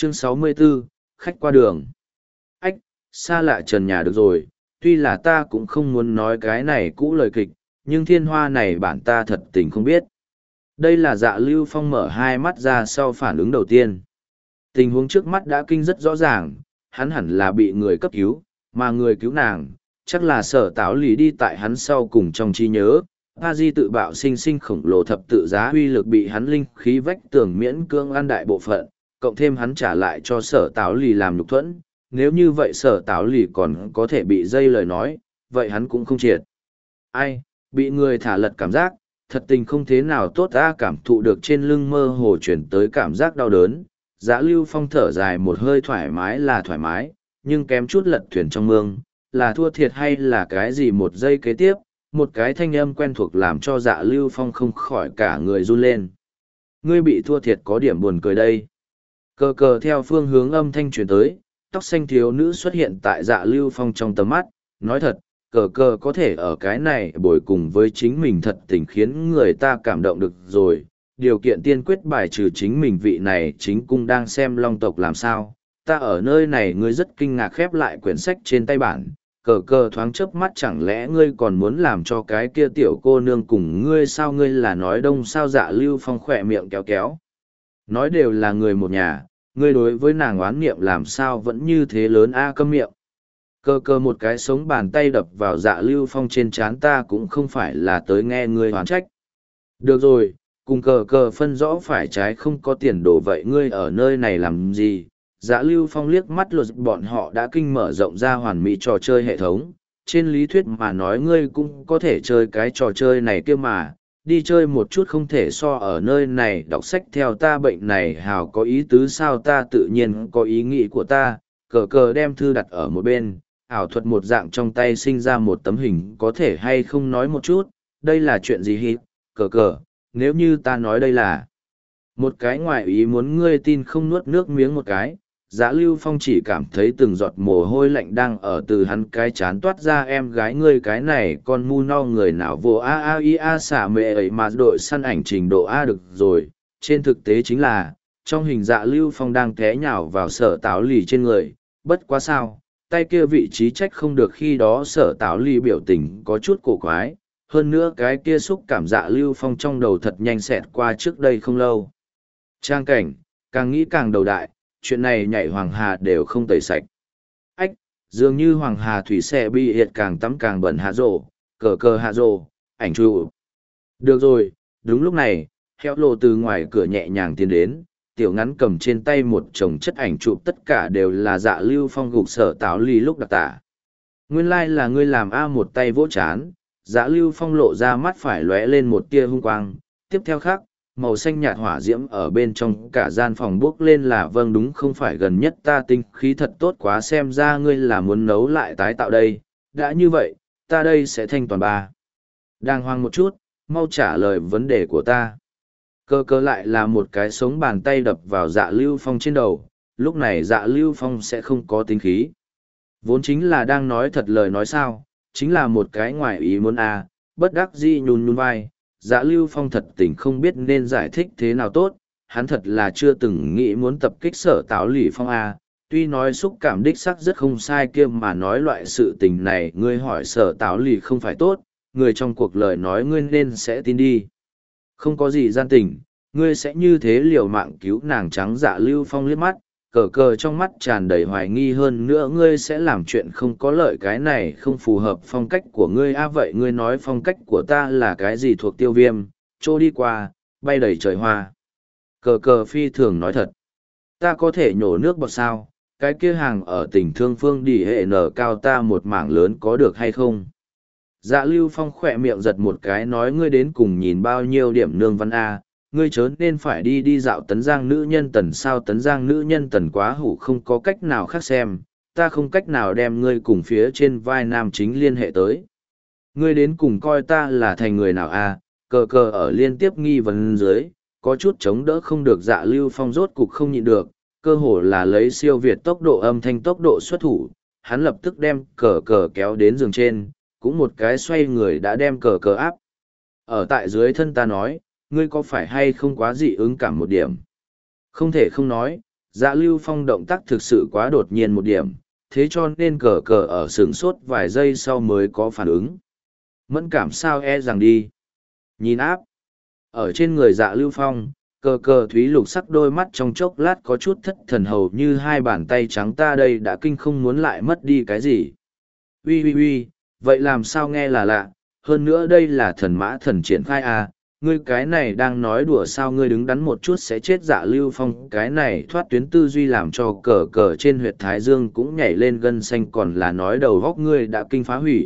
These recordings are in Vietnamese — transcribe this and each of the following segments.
Chương 64, khách qua đường. Ách, xa lạ trần nhà được rồi, tuy là ta cũng không muốn nói cái này cũ lời kịch, nhưng thiên hoa này bản ta thật tình không biết. Đây là Dạ Lưu Phong mở hai mắt ra sau phản ứng đầu tiên. Tình huống trước mắt đã kinh rất rõ ràng, hắn hẳn là bị người cấp cứu, mà người cứu nàng, chắc là Sở Táo Lý đi tại hắn sau cùng trong trí nhớ. A Di tự bạo sinh sinh khổng lồ thập tự giá uy lực bị hắn linh khí vách tường miễn cưỡng ăn đại bộ phận, cộng thêm hắn trả lại cho Sở Táo Lý làm nhục thuẫn. Nếu như vậy Sở Táo Lý còn có thể bị dây lời nói, vậy hắn cũng không triệt. Ai, bị người thả lật cảm giác, thật tình không thế nào tốt. Ta cảm thụ được trên lưng mơ hồ chuyển tới cảm giác đau đớn. Dạ Lưu Phong thở dài một hơi, thoải mái là thoải mái, nhưng kém chút lật thuyền trong mương, là thua thiệt hay là cái gì. Một giây kế tiếp, một cái thanh âm quen thuộc làm cho Dạ Lưu Phong không khỏi cả người run lên. Ngươi bị thua thiệt có điểm buồn cười đây. Cờ cờ theo phương hướng âm thanh truyền tới, tóc xanh thiếu nữ xuất hiện tại Dạ Lưu Phong trong tầm mắt. Nói thật, cờ cờ có thể ở cái này bồi cùng với chính mình thật tình khiến người ta cảm động được rồi. Điều kiện tiên quyết bài trừ chính mình vị này chính cung đang xem long tộc làm sao. Ta ở nơi này ngươi rất kinh ngạc khép lại quyển sách trên tay bản, cờ cờ thoáng chớp mắt, chẳng lẽ ngươi còn muốn làm cho cái kia tiểu cô nương cùng ngươi sao? Ngươi là nói đông sao? Dạ Lưu Phong khỏe miệng kéo kéo. Nói đều là người một nhà, ngươi đối với nàng oán niệm làm sao vẫn như thế lớn a? Câm miệng. Cờ cờ một cái sống bàn tay đập vào Dạ Lưu Phong trên trán. Ta cũng không phải là tới nghe ngươi oán trách. Được rồi, cùng cờ cờ phân rõ phải trái, không có tiền đồ vậy ngươi ở nơi này làm gì? Dạ Lưu Phong liếc mắt lột bọn họ đã kinh mở rộng ra hoàn mỹ trò chơi hệ thống. Trên lý thuyết mà nói ngươi cũng có thể chơi cái trò chơi này kia mà, đi chơi một chút không thể so ở nơi này đọc sách theo ta bệnh này hào có ý tứ sao? Ta tự nhiên có ý nghĩ của ta. Cờ cờ đem thư đặt ở một bên, ảo thuật một dạng trong tay sinh ra một tấm hình. có thể hay không nói một chút, đây là chuyện gì hít? Cờ cờ, nếu như ta nói đây là một cái ngoại ý muốn, ngươi tin không? Nuốt nước miếng một cái. Dạ Lưu Phong chỉ cảm thấy từng giọt mồ hôi lạnh đang ở từ hắn cái chán toát ra. Em gái ngươi cái này con mu no người nào vô a xả mẹ ấy mà đội săn ảnh trình độ A. Được rồi, trên thực tế chính là trong hình Dạ Lưu Phong đang té nhào vào Sở Táo Lì trên người. Bất quá sao, tay kia vị trí trách không được. Khi đó Sở Táo Lì biểu tình có chút cổ quái, hơn nữa cái kia xúc cảm Dạ Lưu Phong trong đầu thật nhanh xẹt qua trước đây không lâu. Trang cảnh, càng nghĩ càng đầu đại, chuyện này nhảy Hoàng Hà đều không tẩy sạch. Ách, dường như Hoàng Hà thủy sẽ bị hiệt càng tắm càng bẩn. Hạ rổ, cờ cờ hạ rổ, ảnh chụp. Được rồi, đúng lúc này, Heo Lộ từ ngoài cửa nhẹ nhàng tiến đến, tiểu ngắn cầm trên tay một chồng chất ảnh chụp, tất cả đều là Dạ Lưu Phong gục Sở Táo Lì lúc đặc tả. Nguyên lai là ngươi làm a? Một tay vỗ chán, Dạ Lưu Phong lộ ra mắt phải lóe lên một tia hung quang, tiếp theo khác, màu xanh nhạt hỏa diễm ở bên trong cả gian phòng bốc lên. là vâng, đúng không phải gần nhất ta tinh khí thật tốt quá, xem ra ngươi là muốn nấu lại tái tạo đây. Đã như vậy, ta đây sẽ thanh toàn ba. Đàng hoàng một chút, mau trả lời vấn đề của ta. Cơ cơ lại là một cái sống bàn tay đập vào Dạ Lưu Phong trên đầu. Lúc này Dạ Lưu Phong sẽ không có tinh khí. Vốn chính là đang nói thật lời nói sao, chính là một cái ngoài ý muốn a. Bất đắc dĩ nhún nhún vai. Dạ Lưu Phong thật tình không biết nên giải thích thế nào tốt, hắn thật là chưa từng nghĩ muốn tập kích Sở Táo Lì Phong A. Tuy nói xúc cảm đích sắc rất không sai kia, mà nói loại sự tình này ngươi hỏi Sở Táo Lì không phải tốt, người trong cuộc lời nói ngươi nên sẽ tin đi. Không có gì gian tình, ngươi sẽ như thế liều mạng cứu nàng trắng. Dạ Lưu Phong liếc mắt, cờ cờ trong mắt tràn đầy hoài nghi. hơn nữa ngươi sẽ làm chuyện không có lợi, cái này không phù hợp phong cách của ngươi a. Vậy ngươi nói phong cách của ta là cái gì? Thuộc Tiêu Viêm, trôi đi qua, bay đầy trời hoa. Cờ cờ phi thường nói thật. Ta có thể nhổ nước bọt sao? Cái kia hàng ở tỉnh Thương Phương đi hệ nở cao ta một mảng lớn có được hay không? Dạ Lưu Phong khỏe miệng giật một cái, nói ngươi đến cùng nhìn bao nhiêu điểm nương văn a? Ngươi chớ nên phải đi dạo Tấn Giang nữ nhân tần sao? Tấn Giang nữ nhân tần quá hủ, không có cách nào khác xem, ta không cách nào đem ngươi cùng phía trên vai nam chính liên hệ tới. Ngươi đến cùng coi ta là thành người nào a? Cờ cờ ở liên tiếp nghi vấn dưới, có chút chống đỡ không được. Dạ Lưu Phong rốt cục không nhịn được, cơ hồ là lấy siêu việt tốc độ âm thanh tốc độ xuất thủ, hắn lập tức đem cờ cờ kéo đến giường trên, cũng một cái xoay người đã đem cờ cờ áp ở tại dưới thân. Ta nói, ngươi có phải hay không quá dị ứng cảm một điểm? Không thể không nói, Dạ Lưu Phong động tác thực sự quá đột nhiên một điểm, thế cho nên cờ cờ ở sửng sốt vài giây sau mới có phản ứng. Mẫn cảm sao e rằng đi. Nhìn áp. Ở trên người Dạ Lưu Phong, cờ cờ thúy lục sắc đôi mắt trong chốc lát có chút thất thần, hầu như hai bàn tay trắng ta đây đã kinh không muốn lại mất đi cái gì. Ui ui ui, vậy làm sao nghe là lạ, hơn nữa đây là thần mã thần triển khai à, ngươi cái này đang nói đùa sao, ngươi đứng đắn một chút sẽ chết. Dạ Lưu Phong cái này thoát tuyến tư duy làm cho cờ cờ trên huyệt thái dương cũng nhảy lên gân xanh, còn là nói đầu góc ngươi đã kinh phá hủy.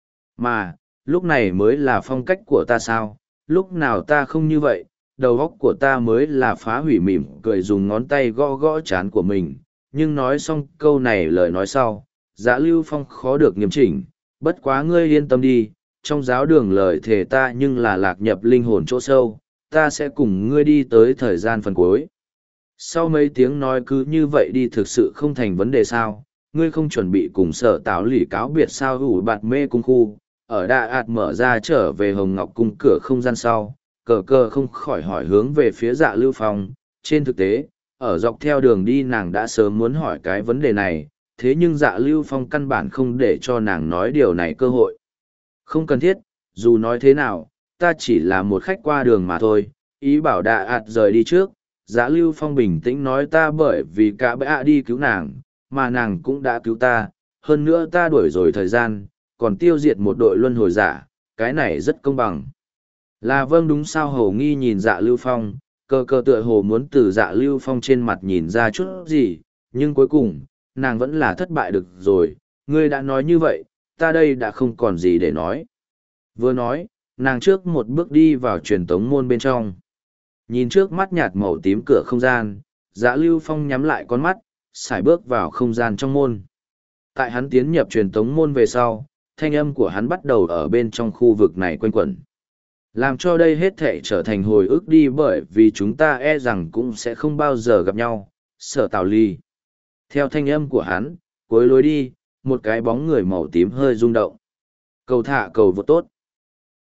Mà, lúc này mới là phong cách của ta sao, lúc nào ta không như vậy, đầu góc của ta mới là phá hủy. Mỉm cười dùng ngón tay gõ gõ trán của mình, nhưng nói xong câu này lời nói sau, Dạ Lưu Phong khó được nghiêm chỉnh, bất quá ngươi yên tâm đi, trong giáo đường lời thề ta nhưng là lạc nhập linh hồn chỗ sâu, ta sẽ cùng ngươi đi tới thời gian phần cuối. Sau mấy tiếng nói cứ như vậy đi thực sự không thành vấn đề sao, ngươi không chuẩn bị cùng Sở Táo lỉ cáo biệt sao. Ủ bạt mê cung khu, ở Đà Ạt mở ra trở về Hồng Ngọc cung cửa không gian sau, cờ cờ không khỏi hỏi hướng về phía Dạ Lưu Phong. Trên thực tế, ở dọc theo đường đi nàng đã sớm muốn hỏi cái vấn đề này, thế nhưng Dạ Lưu Phong căn bản không để cho nàng nói điều này cơ hội. Không cần thiết, dù nói thế nào, ta chỉ là một khách qua đường mà thôi. Ý bảo Đà Ạt rời đi trước, Dạ Lưu Phong bình tĩnh nói ta bởi vì cả bệ đi cứu nàng, mà nàng cũng đã cứu ta, hơn nữa ta đuổi rồi thời gian, còn tiêu diệt một đội luân hồi giả, cái này rất công bằng. Là vâng đúng sao. Hầu nghi nhìn Dạ Lưu Phong, cờ cờ tựa hồ muốn từ Dạ Lưu Phong trên mặt nhìn ra chút gì, nhưng cuối cùng, nàng vẫn là thất bại được rồi. Ngươi đã nói như vậy, ta đây đã không còn gì để nói. Vừa nói, nàng trước một bước đi vào truyền tống môn bên trong. Nhìn trước mắt nhạt màu tím cửa không gian, Dạ Lưu Phong nhắm lại con mắt, sải bước vào không gian trong môn. Tại hắn tiến nhập truyền tống môn về sau, thanh âm của hắn bắt đầu ở bên trong khu vực này quanh quẩn. Làm cho đây hết thể trở thành hồi ức đi, bởi vì chúng ta e rằng cũng sẽ không bao giờ gặp nhau. Sở Tào Ly. Theo thanh âm của hắn, cuối lối đi, một cái bóng người màu tím hơi rung động. Cầu thả cầu vô tốt.